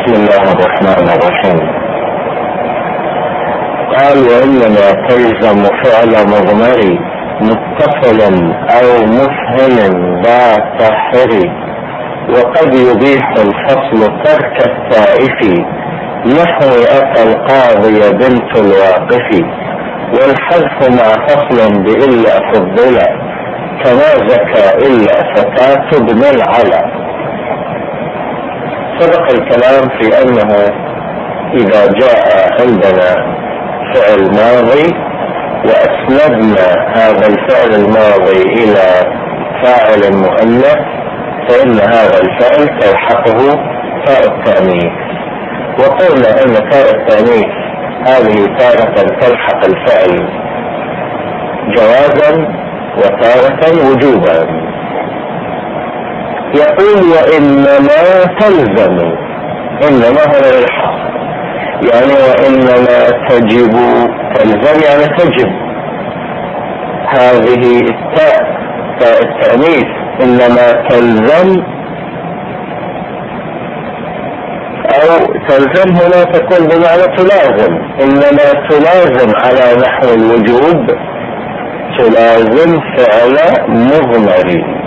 بسم الله الرحمن الرحيم. قال وإنما تلزم فعل مضمر متصل أو مفهم ذا تحري، وقد يبيح الفصل ترك التائف، نحو أتى القاضي بنت الواقف، والحذف مع فصل بإلا فضلا، كما زكى إلا فتاة ابن العلا. سبق الكلام في أنه إذا جاء عندنا فعل ماضي وأسندنا هذا الفعل الماضي إلى فاعل مؤنث، فإن هذا الفعل تلحقه تاء التأنيث. وقلنا أن تاء التأنيث هذه تارة تلحق الفعل جوازا وتارة وجوبا. يقول وإنما تلزم، إنما هو الحق، يعني وإنما تجب، تلزم يعني تجب. هذه التاء تاء التأنيث إنما تلزم أو تلزم هنا تكون بمعنى تلازم، إنما تلازم على نحو الوجوب، تلازم فعل مضمر،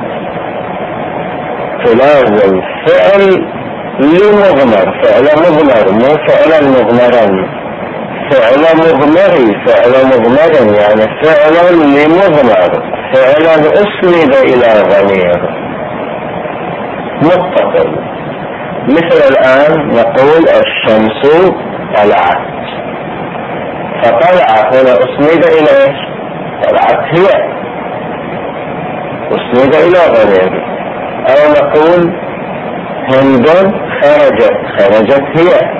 تلازم فعل لمضمر، فعل مضمر مو فعلا مضمرا، فعل مضمري، فعل مضمر يعني فعلا لمضمر، فعلا أسند إلى ضمير متصل. مثل الآن نقول الشمس طلعت، فطلعت هنا أسند إلى إيش؟ طلعت هي، أسند إلى ضمير. أو نقول هند خرجت، خرجت هي.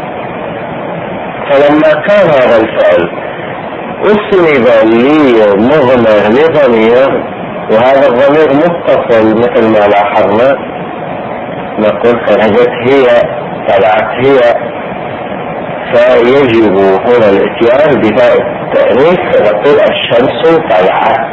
فلما كان هذا الفعل أسند لمضمر لضمير، وهذا الضمير متصل مثل ما لاحظنا، نقول خرجت هي، طلعت هي، فيجب هنا الاتيان بتاء التأنيث، فنقول الشمس طلعت،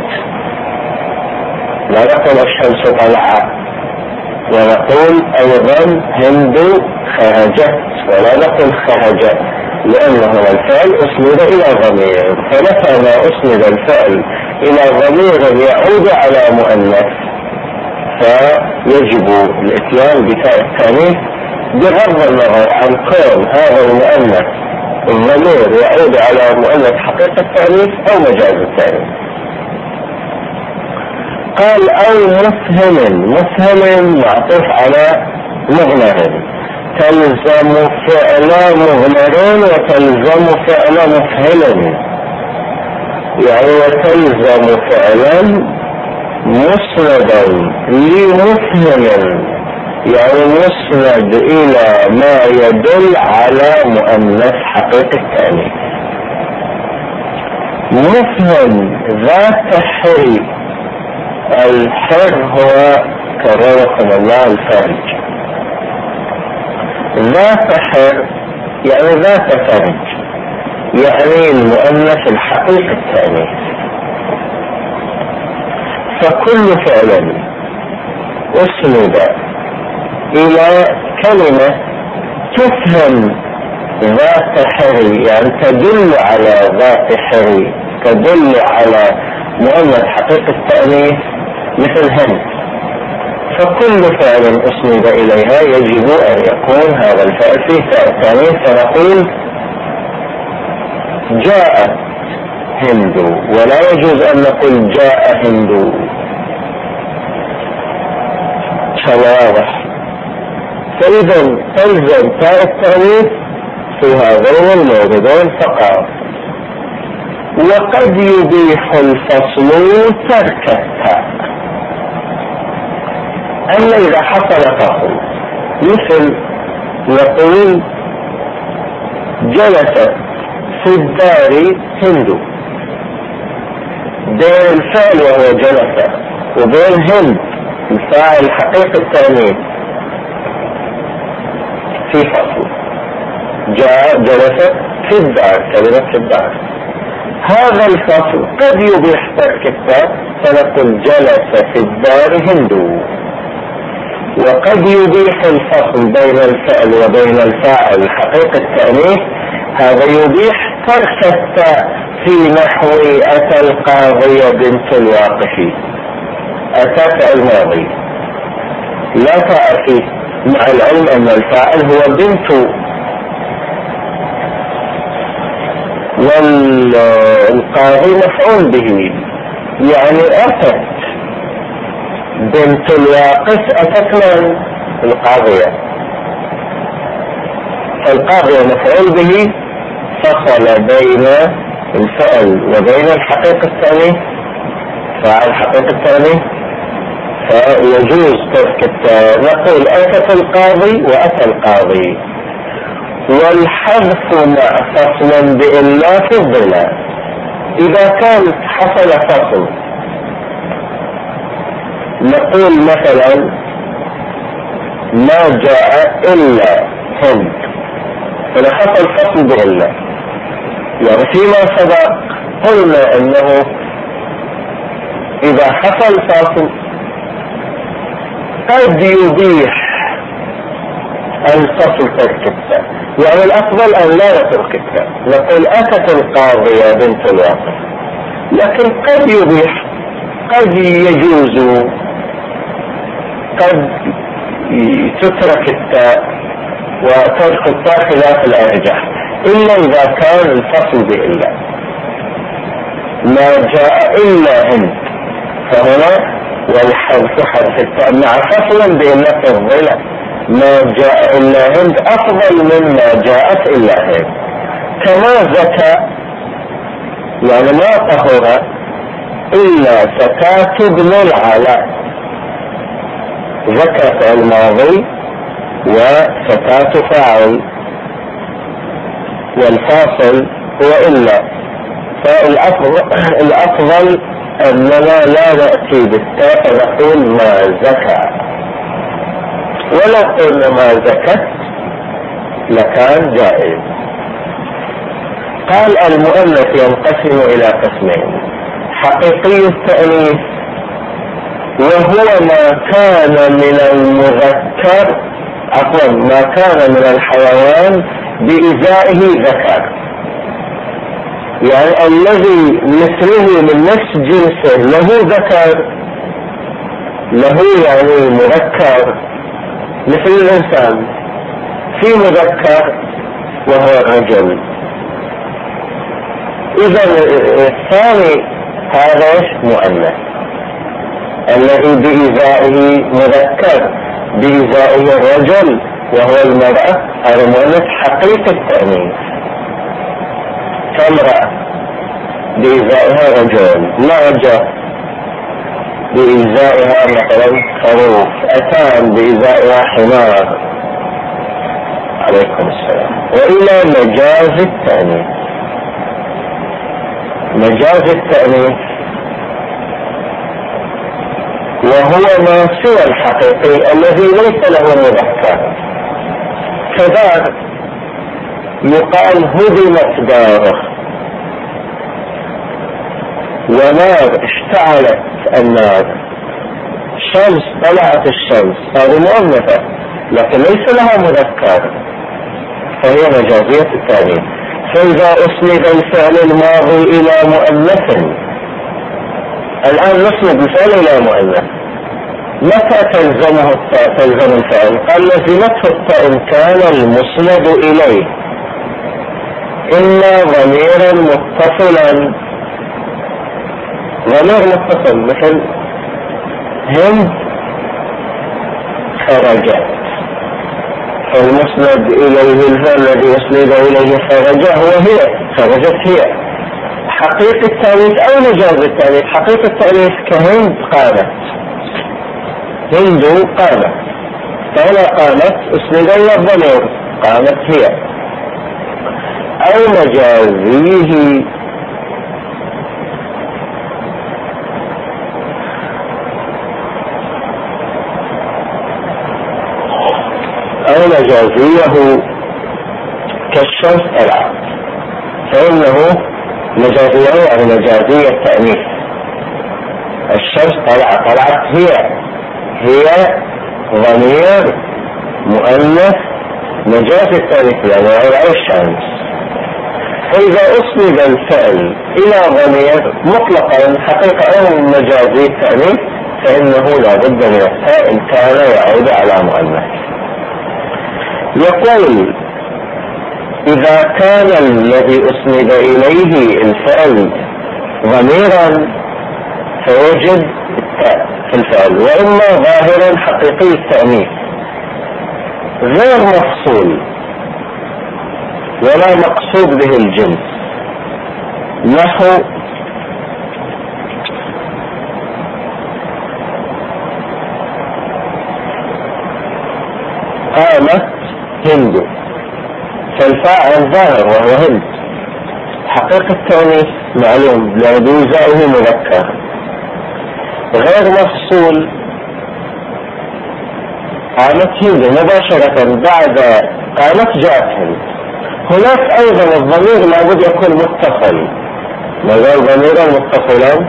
لا نقول الشمس طلعت. ونقول أيضا هند خرجت، ولا نقول خرجت، لأنه الفعل أسند إلى ضمير، فمتى ما أسند الفعل إلى ضمير يعود على مؤنث فيجب الاتيان بتاء التأنيث، بغض النظر عن كون هذا المؤنث الضمير يعود على مؤنث حقيقة التأنيث أو مجاز التأنيث. قال أو مفهم، مفهم معطوف على مضمر، تلزم فعل مضمر وتلزم فعل مفهم، يعني تلزم فعلا مسندا لمفهم، يعني مسند إلى ما يدل على مؤنث حقيقة التأنيث. مفهم ذات حري، الحر هو كرمكم الله الفرج، ذات حر يعني ذات فرج، يعني المؤنث الحقيقي التأنيث. فكل فعل أسند إلى كلمة تفهم ذات حري، يعني تدل على ذات حري، تدل على مؤنث حقيقة التأنيث مثل هند، فكل فعل أسند إليها يجب أن يكون هذا الفعل فيه تاء التأنيث. فنقول جاءت هند، ولا يجوز أن نقول جاء هند، واضح؟ فإذا تلزم تاء التأنيث في هذين الموردين فقط. وقد يبيح الفصل ترك التاء، أما إذا حصل فصل، مثل نقول جلست في الدار هند، بين الفعل وهو جلس وبين هند الفاعل حقيقة التأنيث في فصل، جاء جلست في الدار، كلمة في الدار، هذا الفصل قد يبيح ترك التاء، فنقول جلس في الدار هند، وقد يبيح الفصل بين الفعل وبين الفاعل حقيقة التأنيث، هذا يبيح ترك التاء في نحو أتى القاضية بنت الواقفي، أتى فعل ماضي لا تاء فيه، مع العلم أن الفاعل هو بنت، والقاضي مفعول به، يعني أتت بنت الواقف أتت من القاضية، فالقاضية مفعول به فصل بين الفعل وبين الحقيقة التأنيث، فعل حقيقة التأنيث، فيجوز ترك التاء، نقول أتت القاضي وأتى القاضي، والحذف مع فصل بإلا في الظلال. إذا كان حصل فصل، نقول مثلا ما جاء إلا هند، فلا حصل فصل بإلا، يعني فيما سبق قلنا أنه إذا حصل فصل قد يبيح الفصل ترك التاء، يعني الأفضل أن لا نترك التاء، نقول أتت القاضية بنت الواقف، لكن قد يبيح، قد يجوز، قد تترك التاء وترك التاء خلاف الأرجح، إلا إذا كان الفصل بإلا. ما جاء إلا هند، فهنا والحذف حذف التاء مع فصل بإلا في الظلال، ما جاء إلا هند أفضل مما جاءت إلا هند. كما زكى، يعني ما طهر إلا زكاة ابن العلاء، زكاة الماضي وزكاة فاعل، والفاصل هو إلا، فالأفضل أننا لا نأتي بالتاء فنقول ما زكى، ولو قلنا ما زكت لكان جائز. قال المؤنث ينقسم إلى قسمين: حقيقي التأنيث وهو ما كان من المذكر، عفوا ما كان من الحيوان بإزائه ذكر، يعني الذي مثله من نفس جنسه له ذكر، له يعني مذكر مثل الإنسان، في مذكر وهو الرجل. إذا الثاني هذا مؤنث، الذي بإزائه مذكر بإزائه الرجل وهو المرأة، هذا مؤنث حقيقة التأنيث، كامرأة بإزائها رجل، نعجة بإزائها مثلا خروف، أتان بإزائها حمار، عليكم السلام. وإلى مجاز التأنيث. مجاز التأنيث وهو ما سوى الحقيقي الذي ليس له مذكر، كذا يقال هدمت داره، ونار اشتعلت النار، شمس طلعت الشمس، هذه مؤنثة لكن ليس لها مذكر، فهي مجازية التأنيث. فإذا أسند الفعل الماضي إلى مؤنث، الآن نسند الفعل إلى مؤنث، متى تلزمه التاء؟ تلزم الفعل، قال لزمته التاء إن كان المسند إليه إلا ضميرا متصلا، ضمير متصل مثل هند خرجت، فالمسند إليه الفعل الذي أسند إليه خرج هو هي، خرجت هي. حقيقة التأنيث أو مجاز التأنيث، حقيقة التأنيث كهند قامت، هند قامت، فهنا قامت أسند إلى الضمير، قامت هي. أو مجازيه كالشمس طلعت، فإنه مجازيه يعني مجازية التأنيث. الشمس طلعت هي ضمير مؤنث مجاز التأنيث يعني الشمس. فإذا أسند الفعل إلى ضمير مطلقا حقيقة أو مجازي التأنيث فإنه لا بد من التاء إن كان يعود على مؤنث. يقول إذا كان الذي أسند إليه الفعل ضميرا فيوجد التاء في الفعل، وإما ظاهرا حقيقي التأنيث غير مفصول ولا مقصود به الجنس، نحو قامت هند، فالفاعل ظاهر وهو هند، حقيقة التأنيث معلوم لأن بيجاءه مذكر. غير مفصول قامت هند مباشرة بعد قامت جاءت هند. هناك أيضا الضمير لابد يكون متصل، ما زال ضميرا متصلا،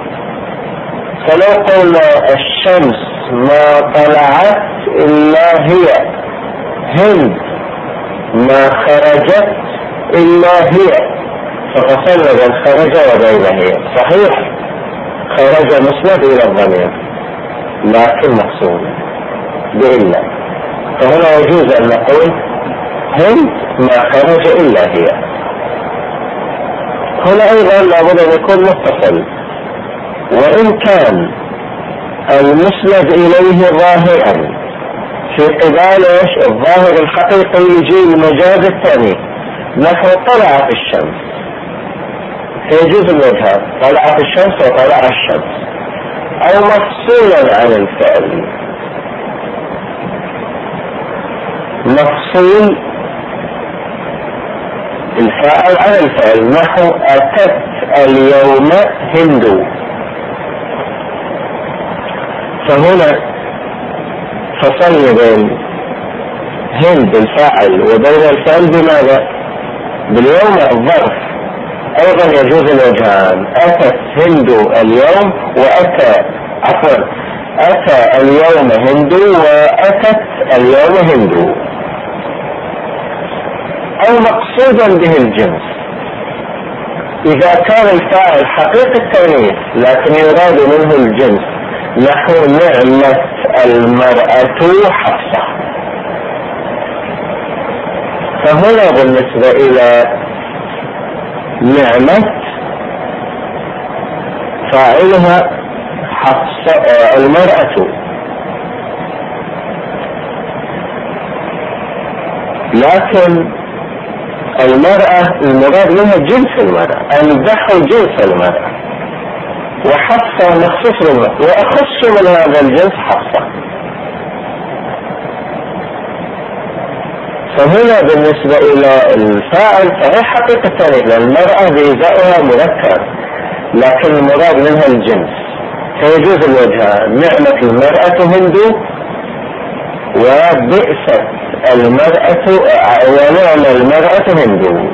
فلو قلنا الشمس ما طلعت إلا هي، هند ما خرجت إلا هي، ففصلنا بين خرج وبين هي. صحيح خرج مسند إلى الضمير لكن مقصود بإلا، فهنا يجوز أن نقول هند ما خرج إلا هي. هنا أيضا لابد أن يكون متصل، وإن كان المسند إليه ظاهرا في قبال الظاهر الحقيقي يجي مجاز التأنيث، نحو طلعت الشمس، فيجوز الوجهان طلعت الشمس وطلع الشمس، أو مفصولا عن الفعل، مفصول الفاعل عن الفعل، نحو أتت اليوم هند، فهنا فصلنا بين هند الفاعل وبين الفعل بماذا؟ باليوم الظرف. أيضا يجوز الوجهان، أتت هند اليوم وأتى عفوا أتى اليوم هند وأتت اليوم هند، أو مقصودا به الجنس إذا كان الفاعل حقيقة التأنيث لكن يراد منه الجنس، نحو نعمة المرأة حفصة. فهنا بالنسبة إلى نعمة فاعلها حفصة المرأة، لكن المرأة المراد منها جنس المرأة، أمدح جنس المرأة، وحفصة مخصوص بالمرأة، وأخص من هذا الجنس حفصة. فهنا بالنسبة إلى الفاعل فهي حقيقة التأنيث، المرأة بإزاؤها مذكر لكن المراد منها الجنس، فيجوز الوجهان، نعمة المرأة هند وبئست المرأة ونعم المرأة هند.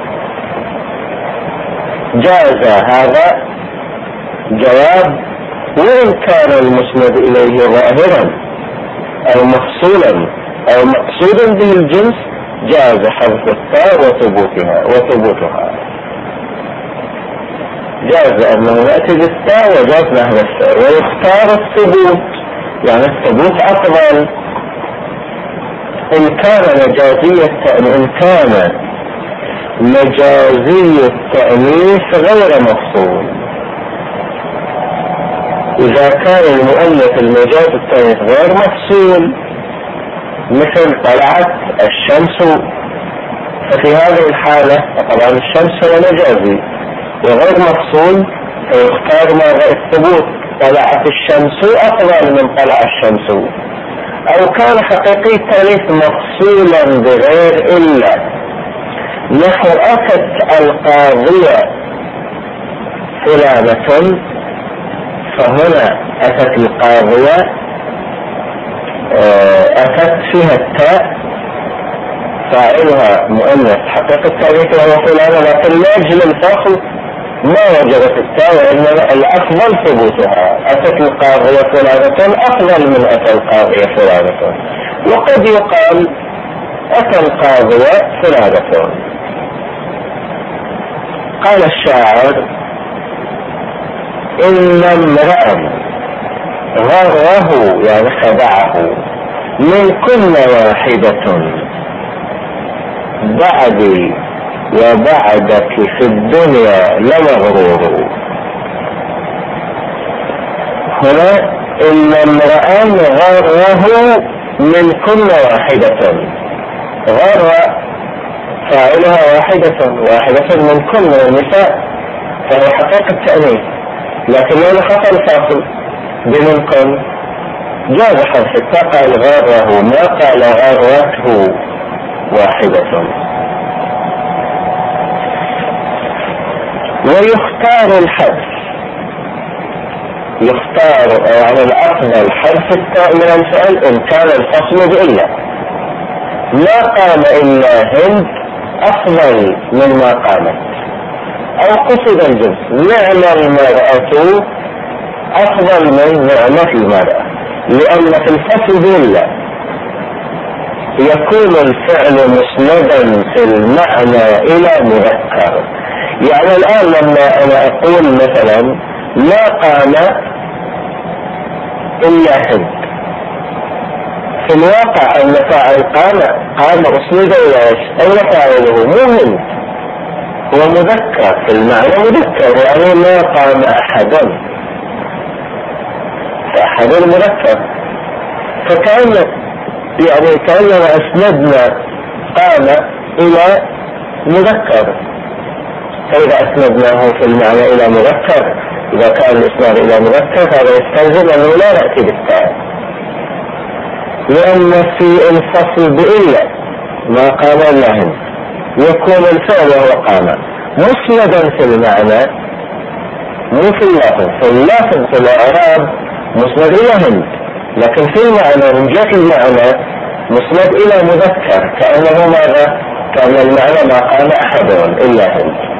جاز هذا جواب وإن كان المسند إليه ظاهرا أو مفصولا أو مقصودا به الجنس، جاز حذف التاء وثبوتها جاز أنه يأتي بالتاء وجاز نحو التاء، ويختار الثبوت، يعني الثبوت أفضل إن كان مجازي التأنيث غير مفصول. إذا كان المؤنث المجاز التأنيث غير مفصول مثل طلعت الشمس، ففي هذه الحالة طبعا الشمس هو مجازي وغير مفصول، فيختار ماذا؟ الثبوت، طلعت الشمس أفضل من طلع الشمس. أو كان حقيقي التأنيث مفصولا بغير إلا، نحو أتت القاضية فلانة، فهنا أتت القاضية أتت فيها التاء فاعلها مؤنث حقيقة التأنيث وهو فلانة، لكن لأجل الفصل ما وجدت التاء، وإنما الأفضل ثبوتها. أتت القاضية فلانة أفضل من أتى القاضية فلانة. وقد يقال أتى القاضية فلانة. قال الشاعر: إن امرأ غره يعني خدعه من كل واحدة بعدي وبعدك في الدنيا لمغرور. هنا إن امرأ غره من كل واحدة، غر فاعلها واحدة من كل النساء، فهو حقيقة التأنيث، لكن هنا خطأ الفاصل بمنكم جاز حذف التاء، قال غره ما قال غرته واحدة. ويختار الحذف، يختار يعني الأفضل حذف التاء من الفعل إن كان الفصل بإلا. ما قام إلا هند أفضل مما قامت، أو قصد الجنس. نعم المرأة أفضل من نعمة المرأة، لأن في الفصل بإلا يكون الفعل مسندا في المعنى إلى مذكر. يعني الآن لما أنا أقول مثلا ما قام إلا هند، في الواقع أن فاعل قام أسند إلى أين فاعله؟ مو هند، هو مذكر في المعنى، مذكر يعني ما قام أحد، فأحد مذكر. فكأن يعني كأننا أسندنا قام إلى مذكر، فإذا أسندناه في المعنى إلى مذكر، إذا كان الإسناد إلى مذكر هذا يستلزم أنه لا نأتي بالتاء، لأن في الفصل بإلا ما قام إلا هند يكون الفعل وهو قام مسندا في المعنى مو في اللفظ. في اللفظ في الإعراب مسند إلى هند، لكن في المعنى من جهة المعنى مسند إلى مذكر، كأنه ماذا؟ كأن المعنى ما قام أحد إلا هند.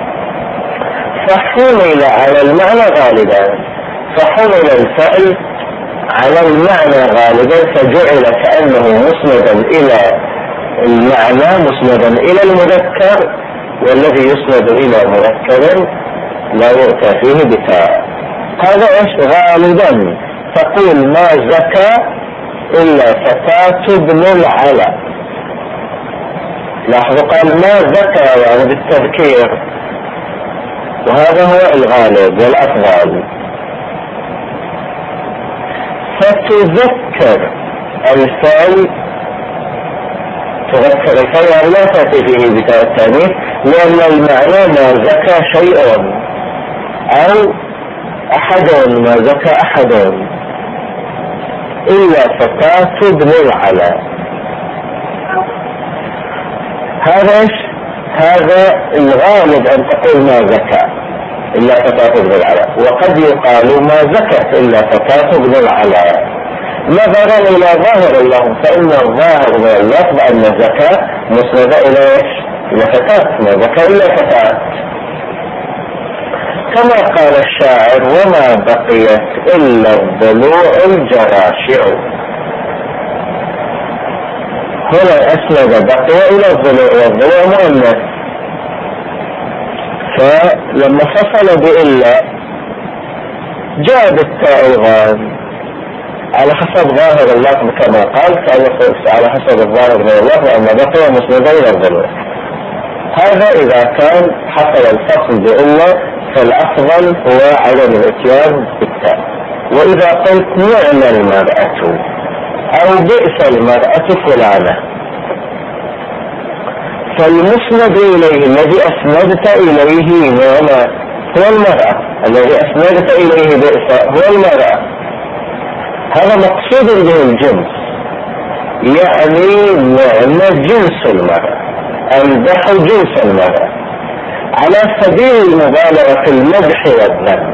فحمل على المعنى غالبا، فحمل الفعل على المعنى غالبا، فجعل كأنه مسندا إلى المعنى مسندا إلى المذكر، والذي يسند إلى مذكر لا يؤتى فيه بتاء. هذا إيش غالبا؟ تقول ما زكى إلا فتاة ابن العلا. لاحظوا قال ما زكى يعني بالتذكير، وهذا هو الغالب والأفضل. فتذكر الفعل، تذكر الفعل يعني لا تأتي فيه بتاء التانيث، لأن المعنى ما زكى شيء أو أحد، ما زكى أحد إلا فتاة ابن العلا. هذا إيش؟ هذا الغالب أن تقول ما زكى إلا فتاة ابن العلا، وقد يقال ما زكت إلا فتاة ابن العلا نظرا إلى ظاهر اللفظ، فإن الظاهر من اللفظ أن زكى مسند إلى إيش؟ إلى فتاة، ما زكى إلا فتاة. كما قال الشاعر وما بقيت إلا الضلوع الجراشع. هنا أسند بقي إلى الضلوع، والضلوع مؤنث، فلما فصل بإلا جاء بالتاء الغام على حسب ظاهر اللفظ كما قال، على حسب الظاهر من اللفظ أن بقي مسند إلى الضلوع. هذا إذا كان حصل الفصل بإلا فالأفضل هو عدم الاتيان بالتاء. وإذا قلت نعم المرأة أو بئس المرأة فلانة، فالمسند إليه الذي أسندت إليه نعم هو المرأة، الذي أسندت إليه بئس هو المرأة. هذا مقصود به الجنس، يعني نعم جنس المرأة، أمدح جنس المرأة، على سبيل المبالغة في المدح والذم.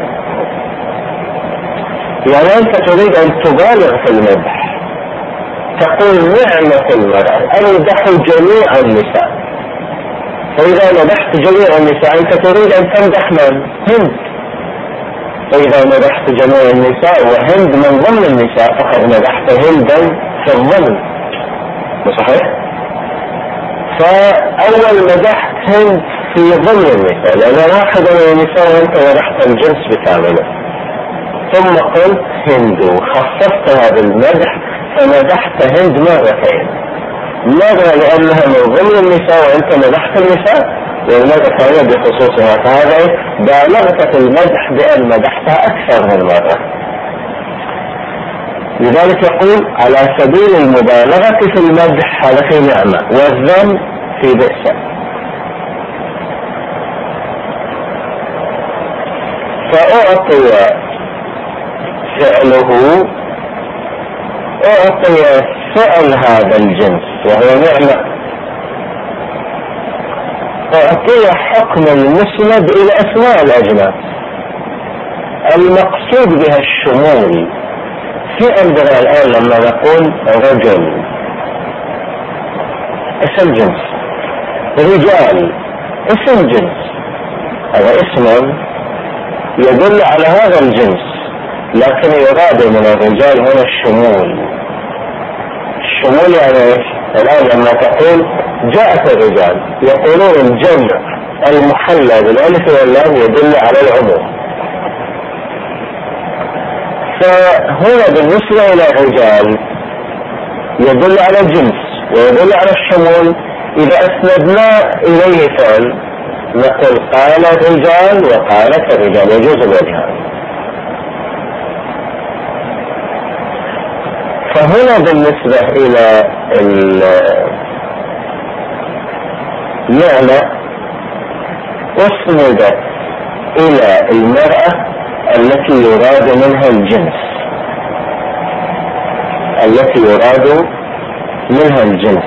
يعني أنت تريد أن تبالغ في المدح، تقول نعمة المرأة، أمدح جميع النساء، فإذا مدحت جميع النساء أنت تريد أن تمدح من؟ هند. فإذا مدحت جميع النساء وهند من ضمن النساء فقد مدحت هندا في الضمن، صحيح؟ فأول مدحت هند في ضمن النساء لأن واحد من النساء وأنت مدحت الجنس بكامله، ثم قلت هند خصصتها بالمدح فمدحت هند مرتين. ماذا؟ لأنها من ضمن النساء وأنت مدحت النساء، والمدح هنا بخصوصها، فهذا بالغت في المدح بأن مدحتها أكثر من مرة. لذلك يقول على سبيل المبالغة في المدح هذا في نعمة، والذم في بئس. فأعطي فعله، أعطي فعل هذا الجنس وهو نعمة، أعطي حكم المسند إلى أسماء الأجناس المقصود بها الشمول. في عندنا الآن لما نقول رجل اسم جنس، رجال اسم جنس، هذا اسم يدل على هذا الجنس، لكن يراد من الرجال هنا الشمول. الشمول يعني ايش؟ الآن لما تقول جاءت الرجال يقولون الجمع المحلى بالالف واللام يدل على العموم، فهنا بالنسبة إلى الرجال يدل على الجنس ويدل على الشمول. إذا أسندنا إليه فعل نقول قال الرجال وقالت الرجال، يجوز الوجهان. فهنا بالنسبة إلى النعمة أسندت إلى المرأة التي يراد منها الجنس، التي يراد منها الجنس،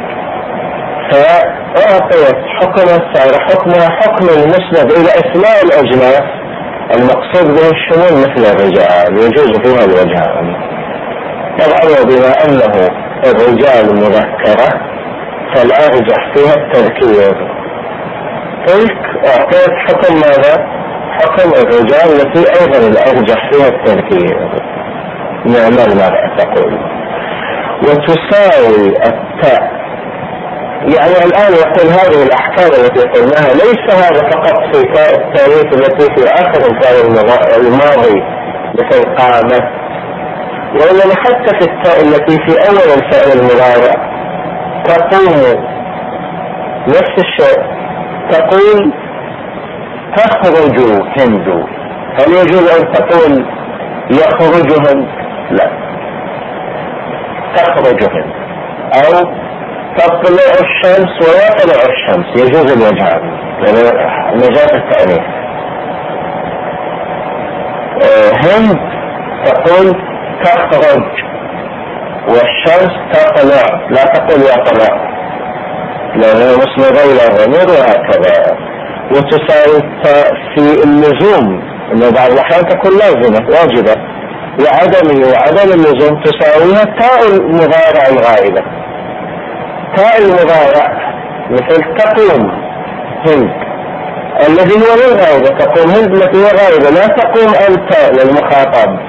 فأعطيت حكمها صار حكمها حكم المسند إلى أسماء الأجناس المقصود به الشمول مثل الرجال، يجوز فيها الوجهان. طبعا وبما أنه الرجال مذكرة فالأرجح فيها التذكير، تلك أعطيت حكم ماذا؟ حكم الرجال التي أيضا الأرجح فيها التذكير. نعم المرأة تقول. وتساوي التاء، يعني الآن يقول هذه الأحكام التي قلناها ليس هذا فقط في تاء التانيث التي في آخر الفعل الماضي مثل قامت، وإنما حتى في التاء التي في أول الفعل المضارع تقوم نفس الشيء، تقول تخرج هند. هل يجوز أن تقول يخرج هند؟ لا، تخرج هند. أو تطلع الشمس ويطلع الشمس، يجوز الوجهان يعني مجال التأنيث. هند تقول تخرج والشمس تطلع، لا تقول يطلع لأنه مسند إلى الضمير وهكذا. وتساوي في اللزوم، إنه بعض الأحيان تكون لازمة واجبة، وعدم اللزوم تساويها تاء المضارع الغائبة. تاء المضارع مثل تقوم هند الذي هو للغائبة، تقوم هند التي هي غائبة، لا تقوم التاء للمخاطب.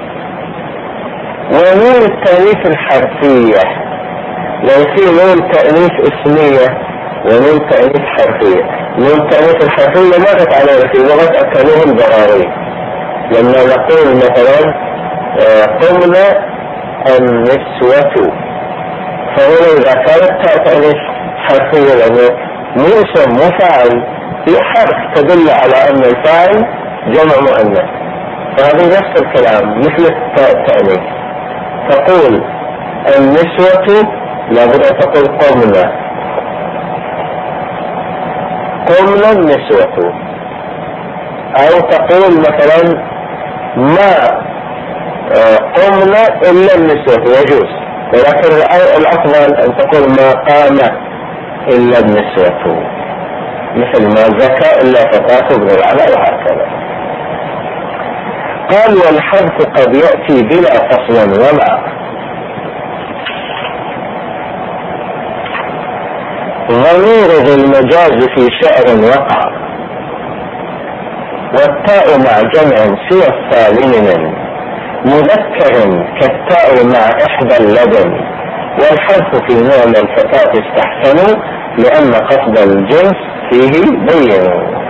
ونون التأنيث الحرفية، لو في نون تأنيث اسمية ونون تأنيث حرفية. نون التأنيث الحرفية ماذا عليها في لغة أكلوه البراري؟ لما نقول مثلا قمنا النسوة، فهنا إذا كانت تأنيث حرفية لأنه مو اسم مو فاعل، في حرف تدل على أن الفاعل جمع مؤنث، فهذه نفس الكلام مثل التأنيث. تقول النسوة لابد أن تقول قمنا، قمنا النسوة. أو تقول مثلا ما قمنا إلا النسوة، يجوز، ولكن الأفضل أن تقول ما قام إلا النسوة، مثل ما زكى إلا فتاة ابن العلاء وهكذا. قال والحذف قد يأتي بلا فصل ولا. ضمير ذي المجاز في شعر وقع، والتاء مع جمع سوى السالم من مذكر كالتاء مع إحدى اللبن، والحذف في نعم الفتاة استحسنوا لأن قصد الجنس فيه بينوا.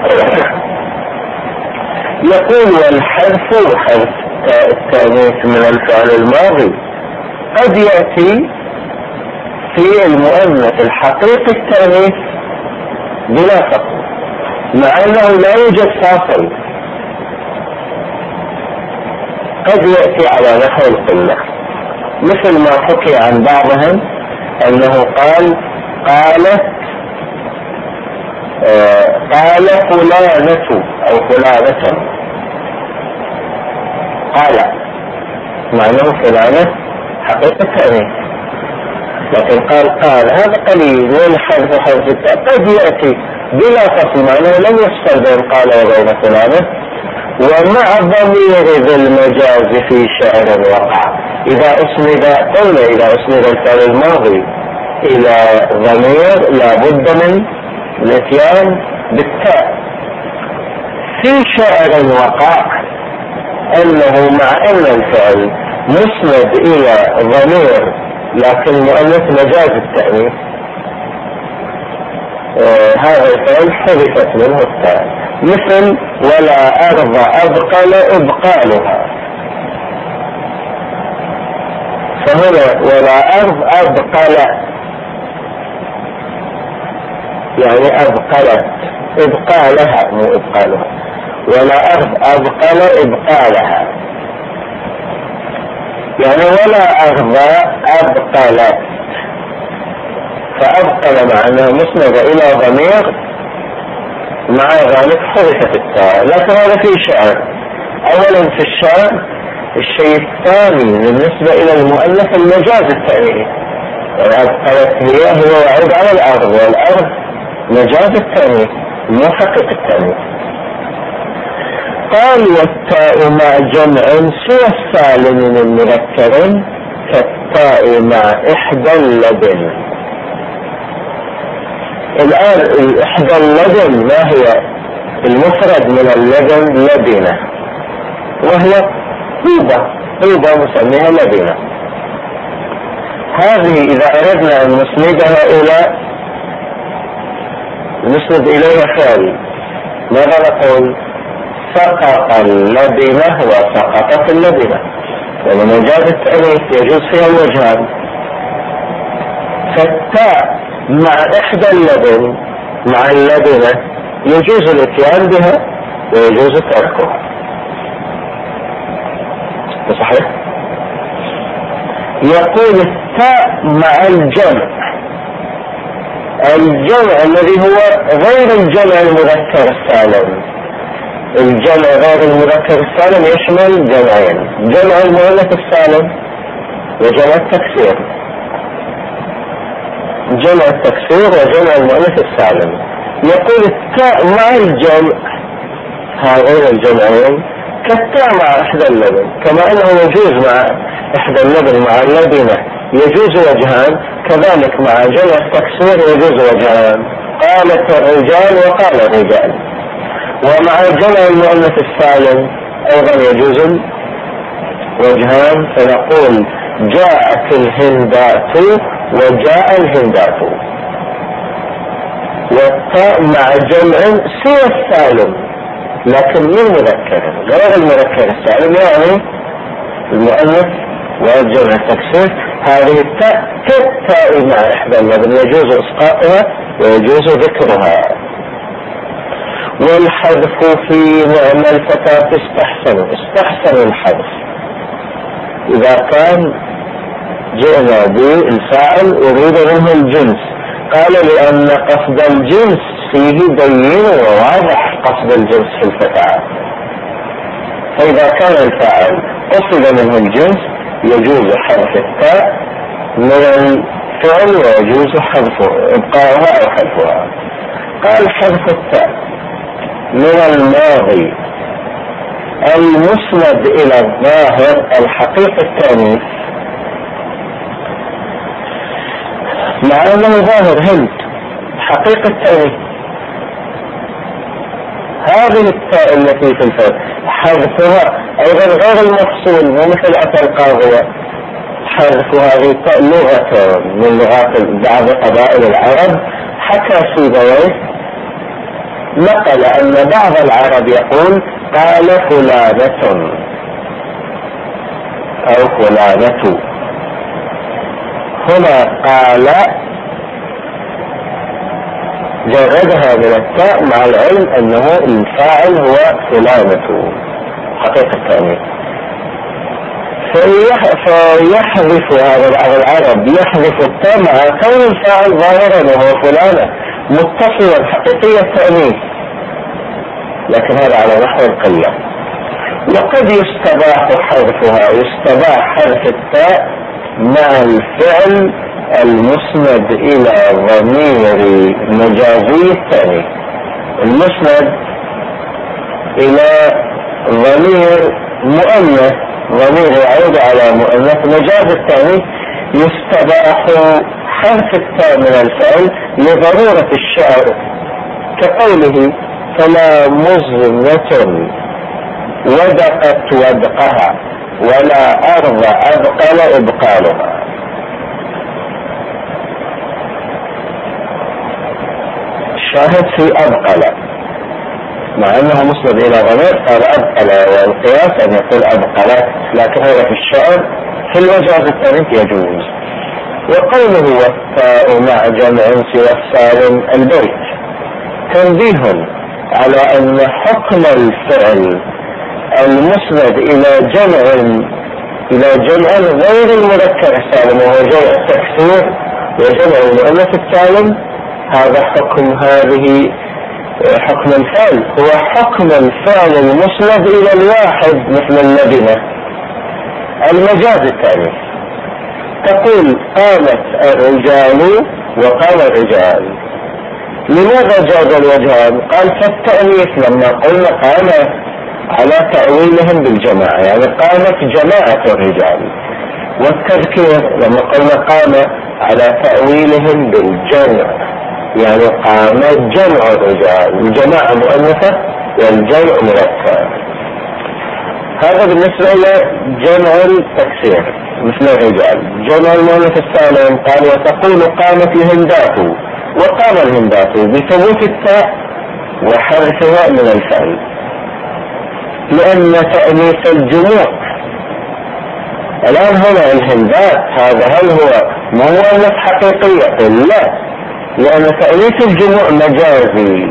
يقول والحذف حذف التأنيث من الفعل الماضي قد يأتي في المؤنث الحقيقي التأنيث بلا فصل، مع أنه لا يوجد فاصل، قد يأتي على نحو القلة، مثل ما حكي عن بعضهم أنه قال فلانة أو فلانة، قال مع أنه فلانة حقيقة تأنيث، لكن قال هذا قليل من حذف التاء، قد يأتي بلا فصل، مع أنه لم يفصل بين قال وبين فلانة. ومع ضمير ذي المجاز في شعر وقع، إذا أسند الفعل الماضي إلى ضمير لا بد من الاتيان بالتاء في شعر وقع، أنه مع أن الفعل مسند إلى ضمير لكن مؤنث مجاز التأنيث، هذا الفعل حذفت منه التاء، مثل ولا أرض أبقل إبقالها، فهنا ولا أرض أبقل يعني أبقلت إبقالها مو إبقالها، ولا أرض أبقل إبقالها يعني ولا أرض أبقلت، فأبقل معناه مسند إلى ضمير، مع ذلك حذفت التاء. لكن هذا في شعر. أولا في الشعر الشيء الثاني بالنسبة إلى المؤنث المجاز التأنيث، أبقلت هو يعود على الأرض، والأرض مجاز التأنيث مو حقيقة التأنيث. قال والتاء مع جمع سوى السالم من مذكر كالتاء مع إحدى اللبن. الآن إحدى اللبن ما هي؟ المفرد من اللبن لبنة، وهي طوبة نسميها لبنة. هذه إذا أردنا أن نسند إليها فعل، ماذا نقول؟ سقط اللبنة وسقطت اللبنة، ومن مجاز التأنيث يجوز فيها الوجهان. فالتاء مع إحدى اللبن مع اللبنة يجوز الاتيان بها ويجوز تركها، صحيح؟ يقول التاء مع الجمع الذي هو غير الجمع المذكر السالم. الجمع غير المذكر السالم يشمل جمعين: جمع المؤنث السالم وجمع التكسير. جمع التكسير وجمع المؤنث السالم. يقول التاء مع الجمع هذين الجمعين كالتاء مع إحدى اللبن، كما أنه يجوز مع إحدى اللبن مع اللبنة يجوز وجهان، كذلك مع جمع التكسير يجوز وجهان، قالت الرجال وقال الرجال. ومع جمع المؤنث السالم أيضا يجوز وجهان، فنقول جاءت الهندات وجاء الهندات. والتاء مع جمع سوى السالم لكن من مذكر غير المذكر السالم، يعني المؤنث والجمع التكسير. هذه التاء كالتاء مع إحدى اللبن يجوز إسقاطها ويجوز ذكرها. والحذف في نعم الفتاة استحسن الحذف إذا كان جئنا بالفاعل أريد منه الجنس. قال لأن قصد الجنس فيه بين وواضح، قصد الجنس في الفتاة. فإذا كان الفاعل قصد منه الجنس يجوز حذف التاء من الفعل ويجوز حذفه إبقاؤها أو حذفها. قال حذف التاء من الماضي المسند إلى الظاهر الحقيقي التأنيث، مع أنه ظاهر هند حقيقة التأنيث. هذه التاء التي في الفعل حذفها أيضا غير المفصول، مو مثل أتى القاضية. حذف هذه التاء لغة من لغات بعض قبائل العرب. حكى سيبويه نقل أن بعض العرب يقول قال فلانة أو فلانة. هنا قال جردها من التاء مع العلم أنه الفاعل هو فلانة حقيقة التأنيث. فيحذف هذا بعض العرب يحذف التاء مع كون الفاعل ظاهرا وهو فلانة متصلا حقيقية التأنيث، لكن هذا على نحو القلة. وقد يستباح حذفها، يستباح حذف التاء مع الفعل المسند إلى ضمير مجازي التأنيث. المسند إلى ضمير مؤنث، ضمير يعود على مؤنث مجاز التأنيث، يستباح حذف التاء من الفعل لضرورة الشعر، كقوله فلا مزنة ودقت ودقها ولا أرض أبقل إبقالها. الشاهد في أبقل مع أنها مسند إلى ضمير قال أبقل، والقياس أن يقول أبقلت، لكن هذا في الشعر في المجاز التأنيث يجوز. وقوله والتاء مع جمع سوى السالم البيت تنبيه على أن حكم الفعل المسند إلى جمع غير المذكر السالم وهو جمع التكسير وجمع المؤنث السالم، هذا حكم الفعل هو حكم الفعل المسند إلى الواحد مثل اللبنة المجاز التأنيث. تقول قامت الرجال وقام الرجال. لماذا جاز الوجهان؟ قال فالتأنيث لما قلنا قام على تأويلهم بالجماعة، يعني قامت جماعة الرجال، والتذكير لما قلنا قام على تأويلهم بالجمع، يعني قام جمع الرجال، الجماعة مؤنثة والجمع مذكر. هذا بالنسبة إلى جمع التكسير مثل الرجال. جمع المؤنث السالم قال وتقول قامت الهندات وقام الهندات بثبوت التاء وحذفها من الفعل، لأن تأنيث الجموع الآن هنا الهندات هذا هل هو مؤنث حقيقية؟ لا، لأن تأنيث الجموع مجازي،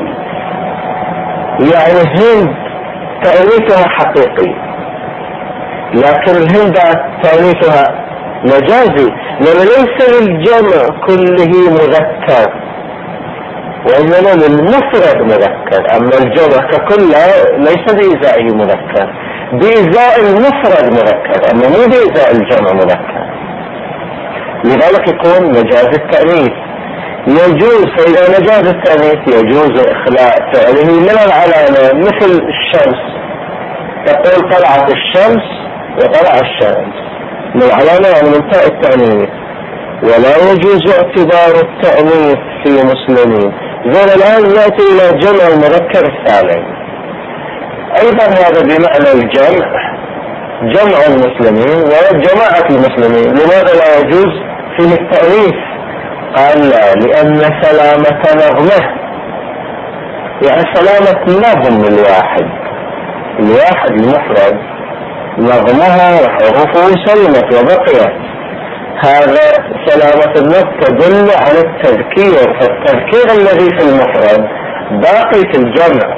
يعني هند تأنيثها حقيقي، لكن الهندات تأنيثها مجازي، لأن ليس للجمع كله مذكر وإنما للمفرد مذكر، أما الجمع ككل ليس بإزائه مذكر، بإزاء المفرد مذكر، أما مو بإزاء الجمع مذكر. لذلك يكون مجاز التأنيث يجوز. فإذا مجاز التأنيث يجوز إخلاء فعله من العلامة مثل الشمس، تقول طلعت الشمس وطلع الشمس، من العلامة يعني من تاء التأنيث، ولا يجوز اعتبار التأنيث في مسلمين. زين الآن نأتي إلى جمع المذكر السالم، أيضا هذا بمعنى الجمع، جمع المسلمين وجماعة المسلمين. لماذا لا يجوز فيه التأنيث؟ قال لا، لأن سلامة نظمه، يعني سلامة نظم الواحد المفرد نظمها وحروفه سلمت وبقيت، هذا سلامة النظم تدل على التذكير، فالتذكير الذي في المفرد باقي في الجمع.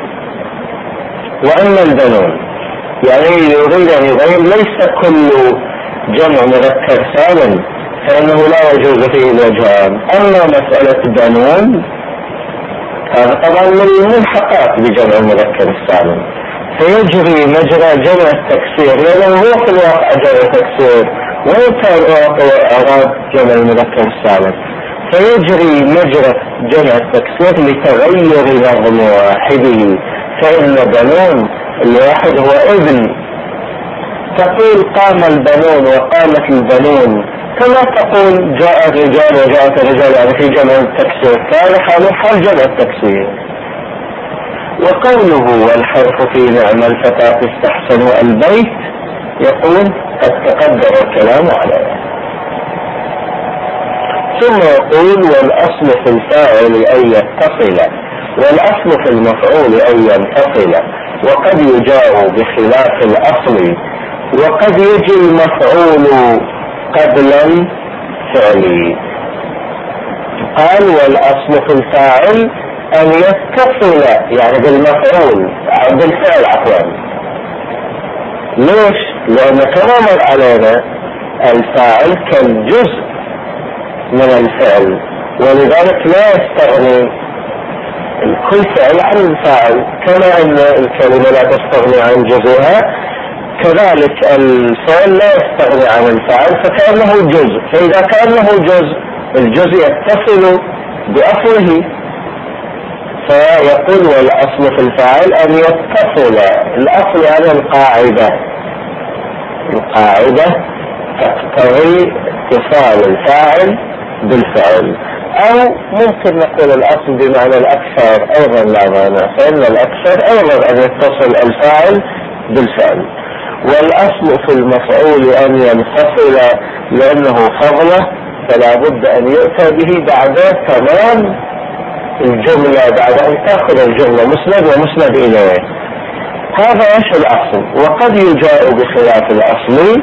وأما البنون يعني يريد أن يبين ليس كل جمع مذكر سالم فإنه لا يجوز فيه الوجهان. أما مسألة بنون هذا طبعا من الملحقات بجمع المذكر السالم، فيجري مجرى جمع التكسير، لأنه هو في الواقع جمع التكسير وإن كان أراد جمع المذكر السالم، فيجري مجرى جمع التكسير لتغير نظم واحده، فإن بنون الواحد هو ابن. تقول قام البنون وقامت البنون كما تقول جاء الرجال وجاءت الرجال، يعني في جمع التكسير، كان حال جمع التكسير. وقوله والحرف في نعم الفتاة استحسن البيت، يقول قد تقدم الكلام عليه. ثم يقول والاصل في الفاعل ان يتصل، والاصل في المفعول ان ينفصل، وقد يجاء بخلاف الاصل، وقد يجي المفعول قبل الفعل. قال والاصل في الفاعل ان يتصل، يعني بالمفعول او بالفعل عفوا. ليش؟ لان كما مر علينا الفاعل كالجزء من الفعل، ولذلك لا يستغني كل فعل عن الفاعل، كما ان الكلمة لا تستغني عن جزئها كذلك الفعل لا يستغني عن الفاعل، فكأنه جزء. فإذا كأنه جزء، الجزء يتصل بأصله، فيقول والأصل في الفاعل أن يتصل. الأصل يعني القاعدة تقتضي اتصال الفاعل بالفعل، أو ممكن نقول الأصل بمعنى الأكثر أيضا لا مانع، فإن الأكثر أيضا أن يتصل الفاعل بالفعل. والأصل في المفعول أن ينفصل لأنه فضله، فلا بد أن يؤتى به بعد تمام الجملة، بعد أن تأخذ الجملة مسند ومسند إليه. هذا ايش الأصل. وقد يجاء بخلاف الأصل،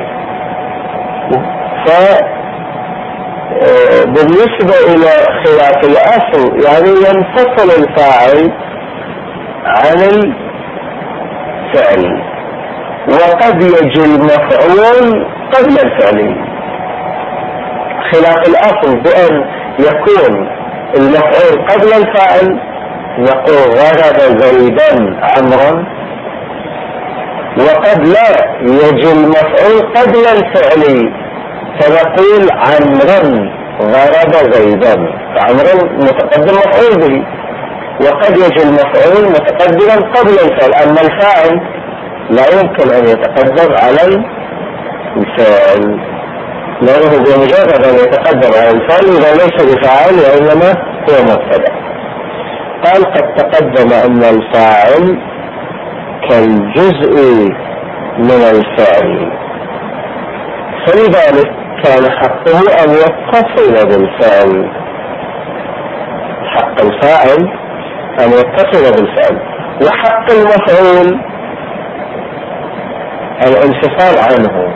بالنسبة إلى خلاف الأصل يعني ينفصل الفاعل عن الفعل، وقد يجي المفعول قبل الفعل. خلاف الأصل بأن يكون المفعول قبل الفاعل، نقول ضرب زيدا عمرا، وقد لا يجي المفعول قبل الفعل، فنقول عمرا ضرب زيدا، عمرا متقدم مفعول به، وقد يجي المفعول متقدما قبل الفعل. أما الفاعل لا يمكن أن يتقدم على الفعل، لأنه بمجرد أن يتقدم على الفعل إذا ليس بفاعل وإنما هو مبتدأ. قال قد تقدم أن الفاعل كالجزء من الفعل، فلذلك كان حقه أن يتصل بالفعل. حق الفاعل أن يتصل بالفعل، وحق المفعول الانفصال عنه.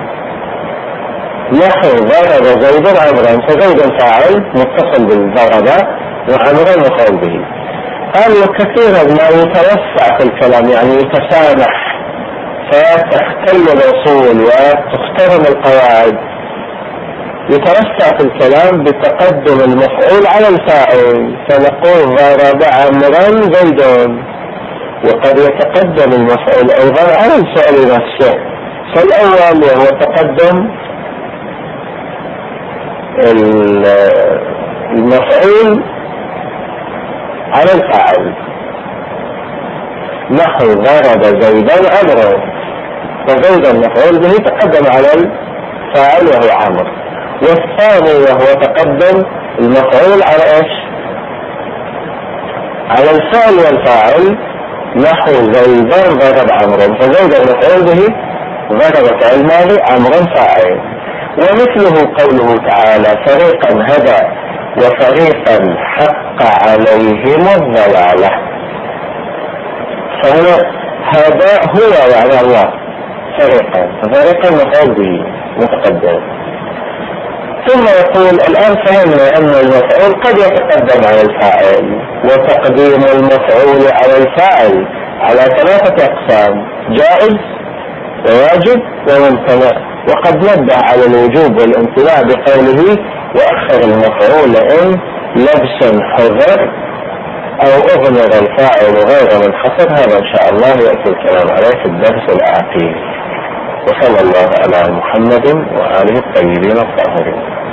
نحو ضرب زيد عمرا، فزيد فاعل متصل بالضرب، وعمرا مفعول به. قال وكثيرا ما يتوسع في الكلام، يعني يتسامح، فتختل الأصول وتخترم القواعد. يتوسع في الكلام بتقدم المفعول على الفاعل، فنقول ضرب عمرا زيد، وقد يتقدم المفعول أيضا على الفعل نفسه. فالأول وهو تقدم المفعول على الفاعل، نحو ضرب زيدا عمرا، فزيدا مفعول به تقدم على الفاعل وهو عمرو. والثاني وهو تقدم المفعول على ايش؟ على الفعل والفاعل، نحو زيدا ضرب عمرا، فزيدا مفعول به، ضرب فعل ماضي، عمرا فاعل. ومثله قوله تعالى فريقا هدى وفريقا حق عليهم الضلالة، فهو هذا هو يعني الله، فريقا مفعول به متقدم. ثم يقول الآن فهمنا أن المفعول قد يتقدم على الفاعل، وتقديم المفعول على الفاعل على 3 أقسام: جائز وواجب وممتنع. وقد نبه على الوجوب والامتناع بقوله وأخر المفعول إن لبس حذر أو أغمر الفاعل غير منحصر. هذا إن شاء الله يأتي الكلام عليه في الدرس الآتي. وصلى الله على محمد وآله الطيبين الطاهرين.